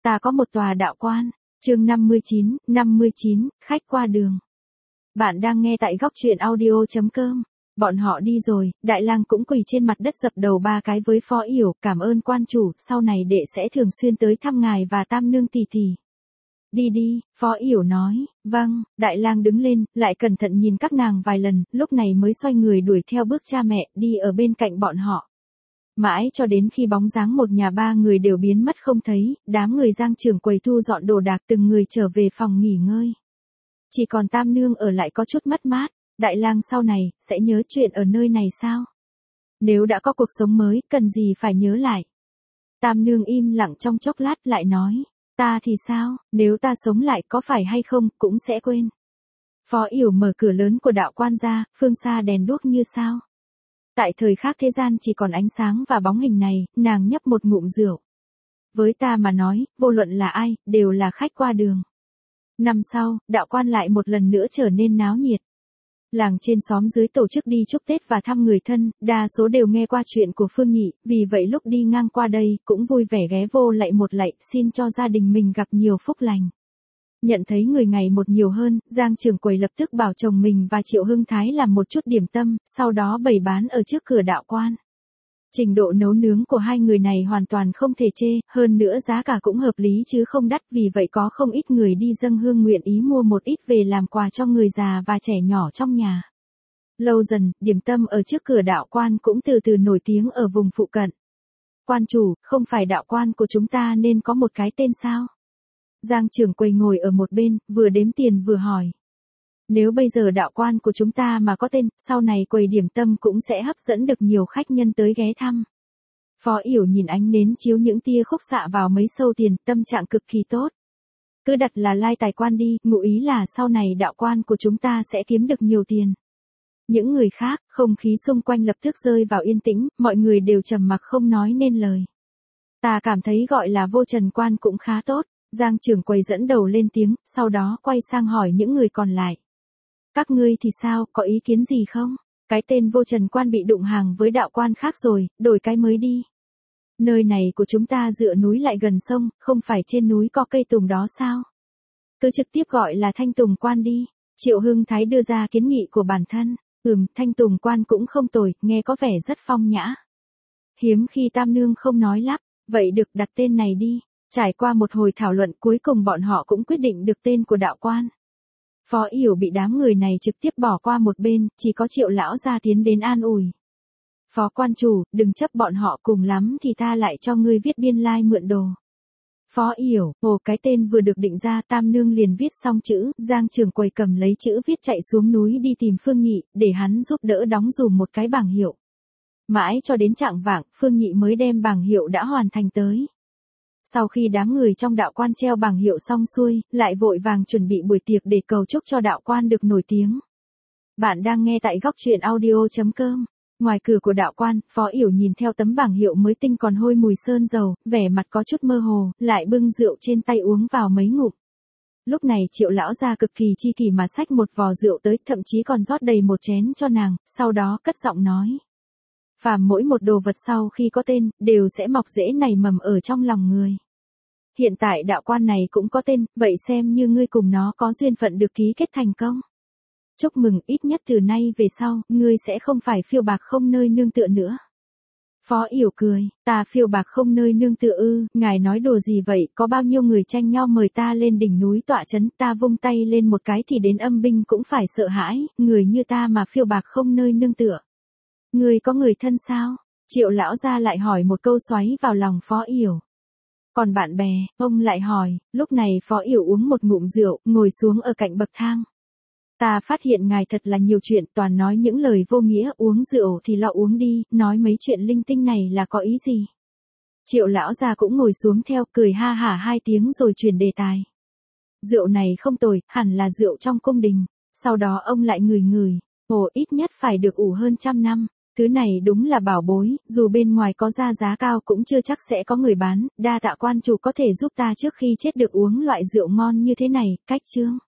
Ta có một tòa đạo quan. Chương 59, khách qua đường. Bạn đang nghe tại góc truyện audio.com. Bọn họ đi rồi, Đại Lang cũng quỳ trên mặt đất dập đầu 3 cái với Phó Yểu, cảm ơn quan chủ, sau này đệ sẽ thường xuyên tới thăm ngài và Tam nương tỷ tỷ. Đi đi, Phó Yểu nói. Vâng. Đại Lang đứng lên, lại cẩn thận nhìn các nàng vài lần, lúc này mới xoay người đuổi theo bước cha mẹ, đi ở bên cạnh bọn họ. Mãi cho đến khi bóng dáng một nhà 3 người đều biến mất không thấy, đám người Giang trưởng quầy thu dọn đồ đạc từng người trở về phòng nghỉ ngơi. Chỉ còn Tam nương ở lại có chút mất mát. Đại Lang sau này, sẽ nhớ chuyện ở nơi này sao? Nếu đã có cuộc sống mới, cần gì phải nhớ lại? Tam nương im lặng trong chốc lát lại nói. Ta thì sao, nếu ta sống lại có phải hay không, cũng sẽ quên. Phó Yểu mở cửa lớn của đạo quan ra, phương xa đèn đuốc như sao. Tại thời khắc thế gian chỉ còn ánh sáng và bóng hình này, nàng nhấp một ngụm rượu. Với ta mà nói, vô luận là ai, đều là khách qua đường. Năm sau, đạo quan lại một lần nữa trở nên náo nhiệt. Làng trên xóm dưới tổ chức đi chúc Tết và thăm người thân, đa số đều nghe qua chuyện của Phương Nhị, vì vậy lúc đi ngang qua đây, cũng vui vẻ ghé vô lạy một lạy, xin cho gia đình mình gặp nhiều phúc lành. Nhận thấy người ngày một nhiều hơn, Giang trưởng quầy lập tức bảo chồng mình và Triệu Hưng Thái làm một chút điểm tâm, sau đó bày bán ở trước cửa đạo quan. Trình độ nấu nướng của hai người này hoàn toàn không thể chê, hơn nữa giá cả cũng hợp lý chứ không đắt, vì vậy có không ít người đi dâng hương nguyện ý mua một ít về làm quà cho người già và trẻ nhỏ trong nhà. Lâu dần, điểm tâm ở trước cửa đạo quan cũng từ từ nổi tiếng ở vùng phụ cận. Quan chủ, không phải đạo quan của chúng ta nên có một cái tên sao? Giang trưởng quầy ngồi ở một bên, vừa đếm tiền vừa hỏi. Nếu bây giờ đạo quan của chúng ta mà có tên, sau này quầy điểm tâm cũng sẽ hấp dẫn được nhiều khách nhân tới ghé thăm. Phó Yểu nhìn ánh nến chiếu những tia khúc xạ vào mấy sâu tiền, tâm trạng cực kỳ tốt. Cứ đặt là Lai Tài Quan đi, ngụ ý là sau này đạo quan của chúng ta sẽ kiếm được nhiều tiền. Những người khác, không khí xung quanh lập tức rơi vào yên tĩnh, mọi người đều trầm mặc không nói nên lời. Ta cảm thấy gọi là Vô Trần Quan cũng khá tốt. Giang trưởng quầy dẫn đầu lên tiếng, sau đó quay sang hỏi những người còn lại. Các ngươi thì sao, có ý kiến gì không? Cái tên Vô Trần Quan bị đụng hàng với đạo quan khác rồi, đổi cái mới đi. Nơi này của chúng ta dựa núi lại gần sông, không phải trên núi có cây tùng đó sao? Cứ trực tiếp gọi là Thanh Tùng Quan đi. Triệu Hưng Thái đưa ra kiến nghị của bản thân. Thanh Tùng Quan cũng không tồi, nghe có vẻ rất phong nhã. Hiếm khi Tam nương không nói lắp, vậy được đặt tên này đi. Trải qua một hồi thảo luận cuối cùng bọn họ cũng quyết định được tên của đạo quan. Phó Yểu bị đám người này trực tiếp bỏ qua một bên, chỉ có Triệu lão gia tiến đến an ủi. Phó quan chủ, đừng chấp bọn họ, cùng lắm thì ta lại cho ngươi viết biên lai mượn đồ. Phó Yểu, cái tên vừa được định ra, Tam nương liền viết xong chữ, Giang trưởng quầy cầm lấy chữ viết chạy xuống núi đi tìm Phương Nhị, để hắn giúp đỡ đóng dùm một cái bảng hiệu. Mãi cho đến chạng vạng, Phương Nhị mới đem bảng hiệu đã hoàn thành tới. Sau khi đám người trong đạo quan treo bảng hiệu xong xuôi, lại vội vàng chuẩn bị buổi tiệc để cầu chúc cho đạo quan được nổi tiếng. Bạn đang nghe tại góc truyện audio.com. Ngoài cửa của đạo quan, Phó Yểu nhìn theo tấm bảng hiệu mới tinh còn hôi mùi sơn dầu, vẻ mặt có chút mơ hồ, lại bưng rượu trên tay uống vào mấy ngụm. Lúc này Triệu lão gia cực kỳ chi kỷ mà xách một vò rượu tới, thậm chí còn rót đầy một chén cho nàng, sau đó cất giọng nói. Phàm mỗi một đồ vật sau khi có tên, đều sẽ mọc rễ nảy mầm ở trong lòng người. Hiện tại đạo quan này cũng có tên, vậy xem như ngươi cùng nó có duyên phận được ký kết thành công. Chúc mừng, ít nhất từ nay về sau, ngươi sẽ không phải phiêu bạc không nơi nương tựa nữa. Phó Yểu cười, ta phiêu bạc không nơi nương tựa ư, ngài nói đùa gì vậy, có bao nhiêu người tranh nhau mời ta lên đỉnh núi tọa trấn, ta vung tay lên một cái thì đến âm binh cũng phải sợ hãi, người như ta mà phiêu bạc không nơi nương tựa. Ngươi có người thân sao? Triệu lão gia lại hỏi một câu xoáy vào lòng Phó Yểu. Còn bạn bè, ông lại hỏi, lúc này Phó Yểu uống một ngụm rượu, ngồi xuống ở cạnh bậc thang. Ta phát hiện ngài thật là nhiều chuyện, toàn nói những lời vô nghĩa, uống rượu thì lo uống đi, nói mấy chuyện linh tinh này là có ý gì? Triệu lão gia cũng ngồi xuống theo, cười ha hả 2 tiếng rồi chuyển đề tài. Rượu này không tồi, hẳn là rượu trong cung đình. Sau đó ông lại ngửi, ít nhất phải được ủ hơn 100 năm. Thứ này đúng là bảo bối, dù bên ngoài có ra giá cao cũng chưa chắc sẽ có người bán, đa tạ quan chủ có thể giúp ta trước khi chết được uống loại rượu ngon như thế này, cách chương.